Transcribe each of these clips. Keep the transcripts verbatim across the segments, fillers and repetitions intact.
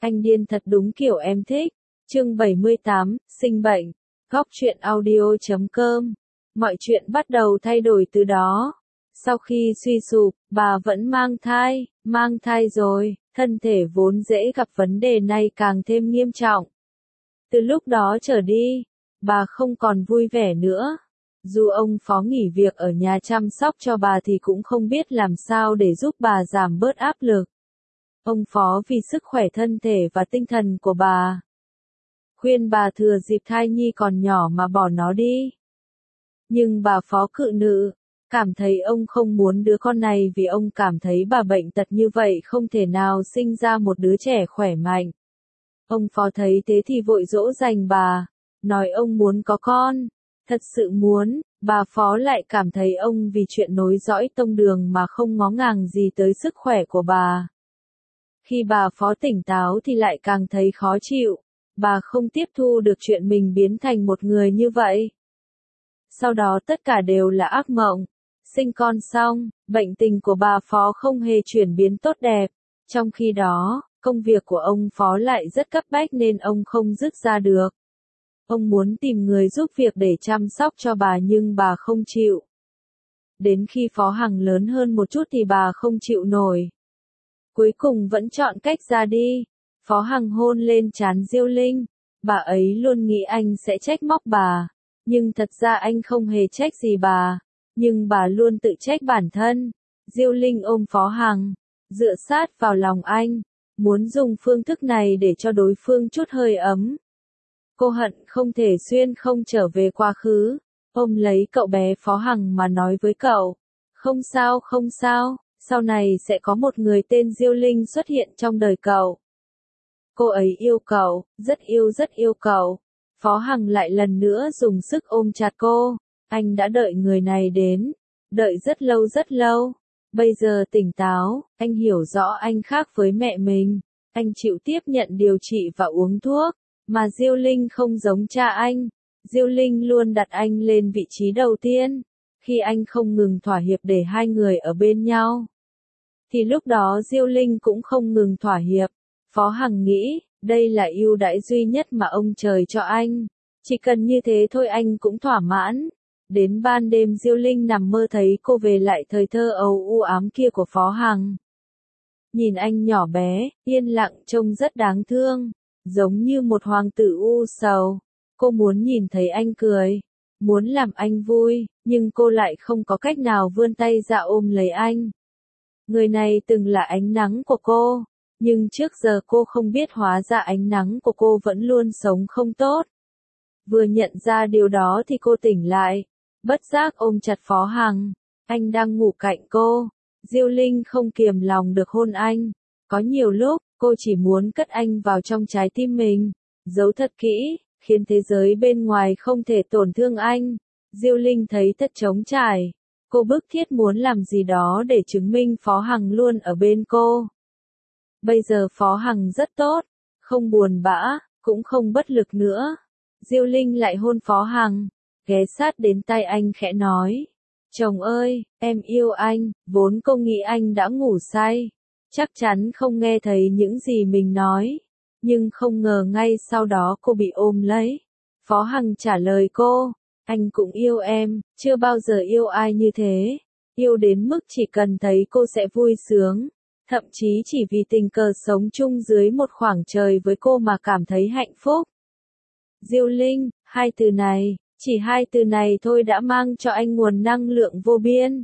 Anh điên thật đúng kiểu em thích. Chương bảy mươi tám, sinh bệnh. Góc truyện audio chấm com. Mọi chuyện bắt đầu thay đổi từ đó. Sau khi suy sụp, bà vẫn mang thai, mang thai rồi, thân thể vốn dễ gặp vấn đề này càng thêm nghiêm trọng. Từ lúc đó trở đi, bà không còn vui vẻ nữa. Dù ông Phó nghỉ việc ở nhà chăm sóc cho bà thì cũng không biết làm sao để giúp bà giảm bớt áp lực. Ông Phó vì sức khỏe thân thể và tinh thần của bà, khuyên bà thừa dịp thai nhi còn nhỏ mà bỏ nó đi. Nhưng bà Phó cự nữ, cảm thấy ông không muốn đứa con này vì ông cảm thấy bà bệnh tật như vậy không thể nào sinh ra một đứa trẻ khỏe mạnh. Ông Phó thấy thế thì vội dỗ dành bà, nói ông muốn có con. Thật sự muốn, bà Phó lại cảm thấy ông vì chuyện nối dõi tông đường mà không ngó ngàng gì tới sức khỏe của bà. Khi bà Phó tỉnh táo thì lại càng thấy khó chịu, bà không tiếp thu được chuyện mình biến thành một người như vậy. Sau đó tất cả đều là ác mộng. Sinh con xong, bệnh tình của bà Phó không hề chuyển biến tốt đẹp. Trong khi đó, công việc của ông Phó lại rất cấp bách nên ông không dứt ra được. Ông muốn tìm người giúp việc để chăm sóc cho bà nhưng bà không chịu. Đến khi Phó Hằng lớn hơn một chút thì bà không chịu nổi. Cuối cùng vẫn chọn cách ra đi. Phó Hằng hôn lên trán Diêu Linh. Bà ấy luôn nghĩ anh sẽ trách móc bà. Nhưng thật ra anh không hề trách gì bà. Nhưng bà luôn tự trách bản thân. Diêu Linh ôm Phó Hằng, dựa sát vào lòng anh. Muốn dùng phương thức này để cho đối phương chút hơi ấm. Cô hận không thể xuyên không trở về quá khứ. Ôm lấy cậu bé Phó Hằng mà nói với cậu. Không sao không sao. Sau này sẽ có một người tên Diêu Linh xuất hiện trong đời cậu. Cô ấy yêu cậu, rất yêu rất yêu cậu. Phó Hằng lại lần nữa dùng sức ôm chặt cô. Anh đã đợi người này đến. Đợi rất lâu rất lâu. Bây giờ tỉnh táo, anh hiểu rõ anh khác với mẹ mình. Anh chịu tiếp nhận điều trị và uống thuốc. Mà Diêu Linh không giống cha anh. Diêu Linh luôn đặt anh lên vị trí đầu tiên. Khi anh không ngừng thỏa hiệp để hai người ở bên nhau, thì lúc đó Diêu Linh cũng không ngừng thỏa hiệp. Phó Hằng nghĩ, đây là ưu đãi duy nhất mà ông trời cho anh. Chỉ cần như thế thôi anh cũng thỏa mãn. Đến ban đêm Diêu Linh nằm mơ thấy cô về lại thời thơ ấu u ám kia của Phó Hằng. Nhìn anh nhỏ bé, yên lặng trông rất đáng thương, giống như một hoàng tử u sầu. Cô muốn nhìn thấy anh cười, muốn làm anh vui, nhưng cô lại không có cách nào vươn tay ra ôm lấy anh. Người này từng là ánh nắng của cô, nhưng trước giờ cô không biết hóa ra ánh nắng của cô vẫn luôn sống không tốt. Vừa nhận ra điều đó thì cô tỉnh lại, bất giác ôm chặt Phó Hằng. Anh đang ngủ cạnh cô. Diêu Linh không kiềm lòng được hôn anh. Có nhiều lúc, cô chỉ muốn cất anh vào trong trái tim mình, giấu thật kỹ, khiến thế giới bên ngoài không thể tổn thương anh. Diêu Linh thấy thật trống trải. Cô bức thiết muốn làm gì đó để chứng minh Phó Hằng luôn ở bên cô. Bây giờ Phó Hằng rất tốt, không buồn bã, cũng không bất lực nữa. Diêu Linh lại hôn Phó Hằng, ghé sát đến tai anh khẽ nói. Chồng ơi, em yêu anh. Vốn cô nghĩ anh đã ngủ say, chắc chắn không nghe thấy những gì mình nói. Nhưng không ngờ ngay sau đó cô bị ôm lấy. Phó Hằng trả lời cô. Anh cũng yêu em, chưa bao giờ yêu ai như thế. Yêu đến mức chỉ cần thấy cô sẽ vui sướng. Thậm chí chỉ vì tình cờ sống chung dưới một khoảng trời với cô mà cảm thấy hạnh phúc. Diêu Linh, hai từ này, chỉ hai từ này thôi đã mang cho anh nguồn năng lượng vô biên.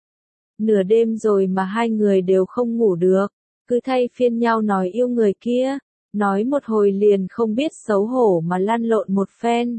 Nửa đêm rồi mà hai người đều không ngủ được, cứ thay phiên nhau nói yêu người kia, nói một hồi liền không biết xấu hổ mà lăn lộn một phen.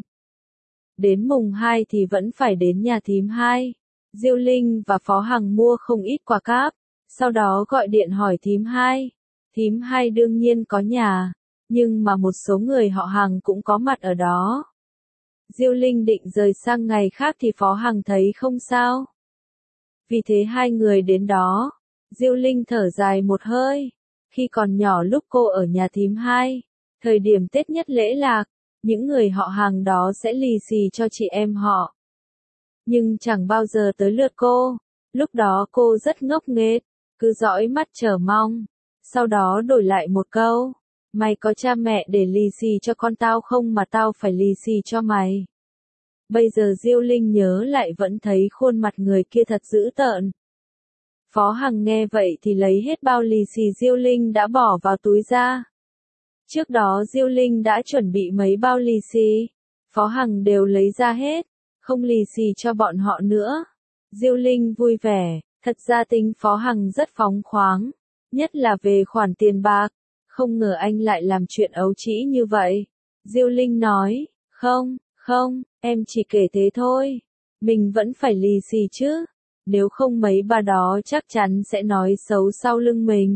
Đến mùng hai thì vẫn phải đến nhà thím hai. Diêu Linh và Phó Hằng mua không ít quà cáp, sau đó gọi điện hỏi thím hai. Thím hai đương nhiên có nhà, nhưng mà một số người họ Hằng cũng có mặt ở đó. Diêu Linh định rời sang ngày khác thì Phó Hằng thấy không sao. Vì thế hai người đến đó. Diêu Linh thở dài một hơi. Khi còn nhỏ lúc cô ở nhà thím hai, thời điểm Tết nhất lễ lạc, những người họ Hàng đó sẽ lì xì cho chị em họ. Nhưng chẳng bao giờ tới lượt cô. Lúc đó cô rất ngốc nghếch, cứ dõi mắt chờ mong. Sau đó đổi lại một câu. Mày có cha mẹ để lì xì cho con tao không mà tao phải lì xì cho mày. Bây giờ Diêu Linh nhớ lại vẫn thấy khuôn mặt người kia thật dữ tợn. Phó Hằng nghe vậy thì lấy hết bao lì xì Diêu Linh đã bỏ vào túi ra. Trước đó Diêu Linh đã chuẩn bị mấy bao lì xì. Phó Hằng đều lấy ra hết, không lì xì cho bọn họ nữa. Diêu Linh vui vẻ, thật ra tính Phó Hằng rất phóng khoáng, nhất là về khoản tiền bạc. Không ngờ anh lại làm chuyện ấu trĩ như vậy. Diêu Linh nói, không, không, em chỉ kể thế thôi. Mình vẫn phải lì xì chứ. Nếu không mấy bà đó chắc chắn sẽ nói xấu sau lưng mình.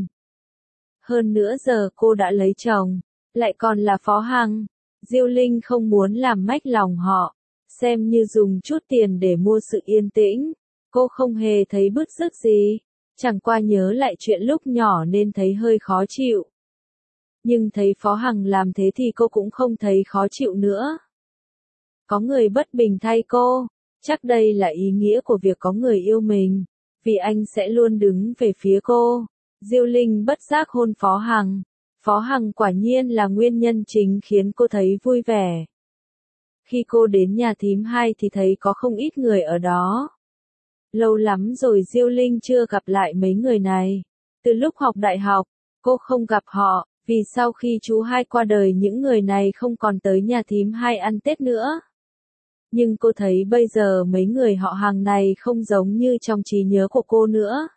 Hơn nữa giờ cô đã lấy chồng, lại còn là Phó Hằng. Diêu Linh không muốn làm mách lòng họ, xem như dùng chút tiền để mua sự yên tĩnh. Cô không hề thấy bứt rứt gì, chẳng qua nhớ lại chuyện lúc nhỏ nên thấy hơi khó chịu. Nhưng thấy Phó Hằng làm thế thì cô cũng không thấy khó chịu nữa. Có người bất bình thay cô, chắc đây là ý nghĩa của việc có người yêu mình, vì anh sẽ luôn đứng về phía cô. Diêu Linh bất giác hôn Phó Hằng. Phó Hằng quả nhiên là nguyên nhân chính khiến cô thấy vui vẻ. Khi cô đến nhà thím hai thì thấy có không ít người ở đó. Lâu lắm rồi Diêu Linh chưa gặp lại mấy người này. Từ lúc học đại học, cô không gặp họ, vì sau khi chú hai qua đời những người này không còn tới nhà thím hai ăn Tết nữa. Nhưng cô thấy bây giờ mấy người họ hàng này không giống như trong trí nhớ của cô nữa.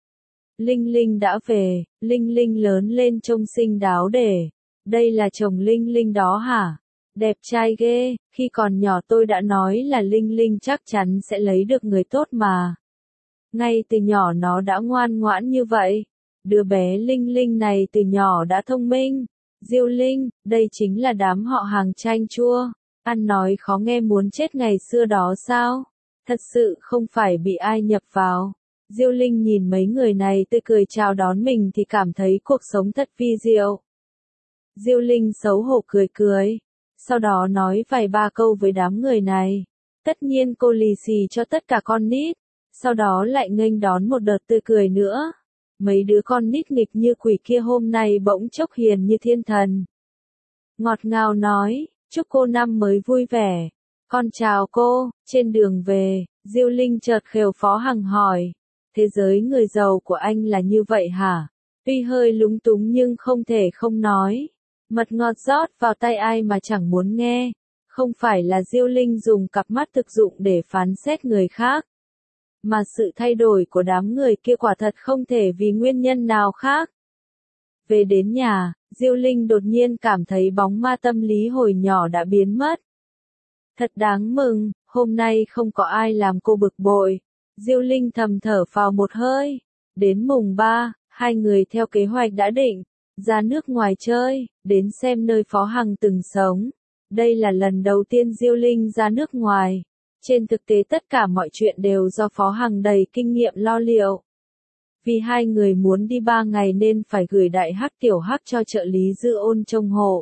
Linh Linh đã về, Linh Linh lớn lên trông xinh đáo để. Đây là chồng Linh Linh đó hả? Đẹp trai ghê, khi còn nhỏ tôi đã nói là Linh Linh chắc chắn sẽ lấy được người tốt mà. Ngay từ nhỏ nó đã ngoan ngoãn như vậy. Đứa bé Linh Linh này từ nhỏ đã thông minh. Diêu Linh, đây chính là đám họ hàng chanh chua. Ăn nói khó nghe muốn chết ngày xưa đó sao? Thật sự không phải bị ai nhập vào. Diêu Linh nhìn mấy người này tươi cười chào đón mình thì cảm thấy cuộc sống thật vi diệu. Diêu Linh xấu hổ cười cười, sau đó nói vài ba câu với đám người này. Tất nhiên cô lì xì cho tất cả con nít, sau đó lại nghênh đón một đợt tươi cười nữa. Mấy đứa con nít nghịch như quỷ kia hôm nay bỗng chốc hiền như thiên thần. Ngọt ngào nói, chúc cô năm mới vui vẻ. Con chào cô, trên đường về, Diêu Linh chợt khều Phó Hằng hỏi. Thế giới người giàu của anh là như vậy hả? Tuy hơi lúng túng nhưng không thể không nói. Mật ngọt rót vào tay ai mà chẳng muốn nghe. Không phải là Diêu Linh dùng cặp mắt thực dụng để phán xét người khác. Mà sự thay đổi của đám người kia quả thật không thể vì nguyên nhân nào khác. Về đến nhà, Diêu Linh đột nhiên cảm thấy bóng ma tâm lý hồi nhỏ đã biến mất. Thật đáng mừng, hôm nay không có ai làm cô bực bội. Diêu Linh thầm thở phào một hơi. Đến mùng ba, hai người theo kế hoạch đã định, ra nước ngoài chơi, đến xem nơi Phó Hằng từng sống. Đây là lần đầu tiên Diêu Linh ra nước ngoài. Trên thực tế tất cả mọi chuyện đều do Phó Hằng đầy kinh nghiệm lo liệu. Vì hai người muốn đi ba ngày nên phải gửi đại hắc tiểu hắc cho trợ lý Dư Ôn trông hộ.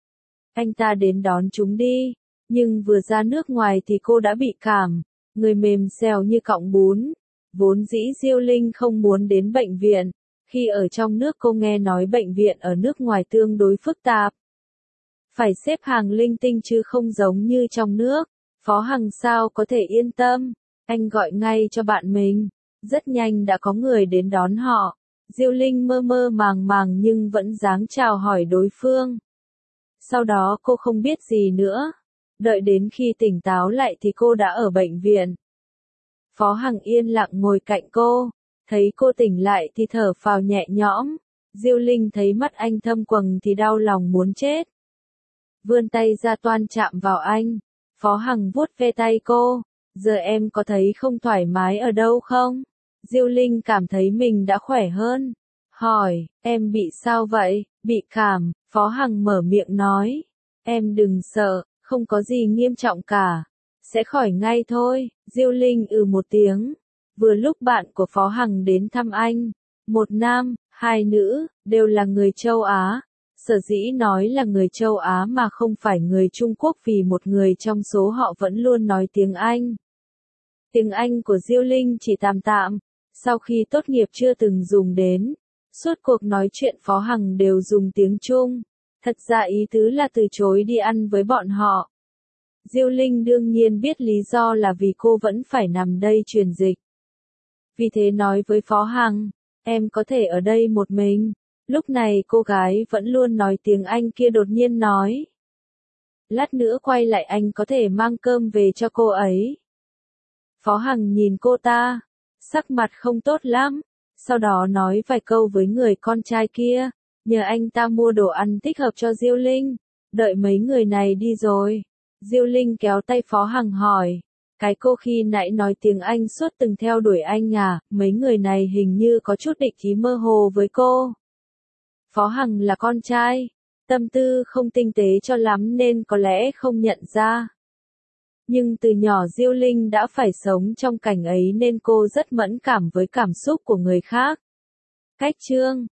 Anh ta đến đón chúng đi, nhưng vừa ra nước ngoài thì cô đã bị cảm, người mềm xèo như cọng bún. Vốn dĩ Diêu Linh không muốn đến bệnh viện, khi ở trong nước cô nghe nói bệnh viện ở nước ngoài tương đối phức tạp. Phải xếp hàng linh tinh chứ không giống như trong nước. Phó Hằng sao có thể yên tâm, anh gọi ngay cho bạn mình. Rất nhanh đã có người đến đón họ. Diêu Linh mơ mơ màng màng nhưng vẫn dáng chào hỏi đối phương. Sau đó cô không biết gì nữa. Đợi đến khi tỉnh táo lại thì cô đã ở bệnh viện. Phó Hằng yên lặng ngồi cạnh cô. Thấy cô tỉnh lại thì thở phào nhẹ nhõm. Diêu Linh thấy mắt anh thâm quầng thì đau lòng muốn chết. Vươn tay ra toan chạm vào anh. Phó Hằng vuốt ve tay cô. Giờ em có thấy không thoải mái ở đâu không? Diêu Linh cảm thấy mình đã khỏe hơn. Hỏi, em bị sao vậy? Bị cảm, Phó Hằng mở miệng nói. Em đừng sợ, không có gì nghiêm trọng cả. Sẽ khỏi ngay thôi. Diêu Linh ừ một tiếng. Vừa lúc bạn của Phó Hằng đến thăm anh. Một nam, hai nữ, đều là người châu Á. Sở dĩ nói là người châu Á mà không phải người Trung Quốc vì một người trong số họ vẫn luôn nói tiếng Anh. Tiếng Anh của Diêu Linh chỉ tạm tạm, sau khi tốt nghiệp chưa từng dùng đến. Suốt cuộc nói chuyện Phó Hằng đều dùng tiếng Trung. Thật ra ý tứ là từ chối đi ăn với bọn họ. Diêu Linh đương nhiên biết lý do là vì cô vẫn phải nằm đây truyền dịch. Vì thế nói với Phó Hằng, em có thể ở đây một mình. Lúc này cô gái vẫn luôn nói tiếng Anh kia đột nhiên nói. Lát nữa quay lại anh có thể mang cơm về cho cô ấy. Phó Hằng nhìn cô ta, sắc mặt không tốt lắm, sau đó nói vài câu với người con trai kia, nhờ anh ta mua đồ ăn thích hợp cho Diêu Linh, đợi mấy người này đi rồi. Diêu Linh kéo tay Phó Hằng hỏi, cái cô khi nãy nói tiếng Anh suốt từng theo đuổi anh à, mấy người này hình như có chút địch ý mơ hồ với cô. Phó Hằng là con trai, tâm tư không tinh tế cho lắm nên có lẽ không nhận ra. Nhưng từ nhỏ Diêu Linh đã phải sống trong cảnh ấy nên cô rất mẫn cảm với cảm xúc của người khác. Cách chương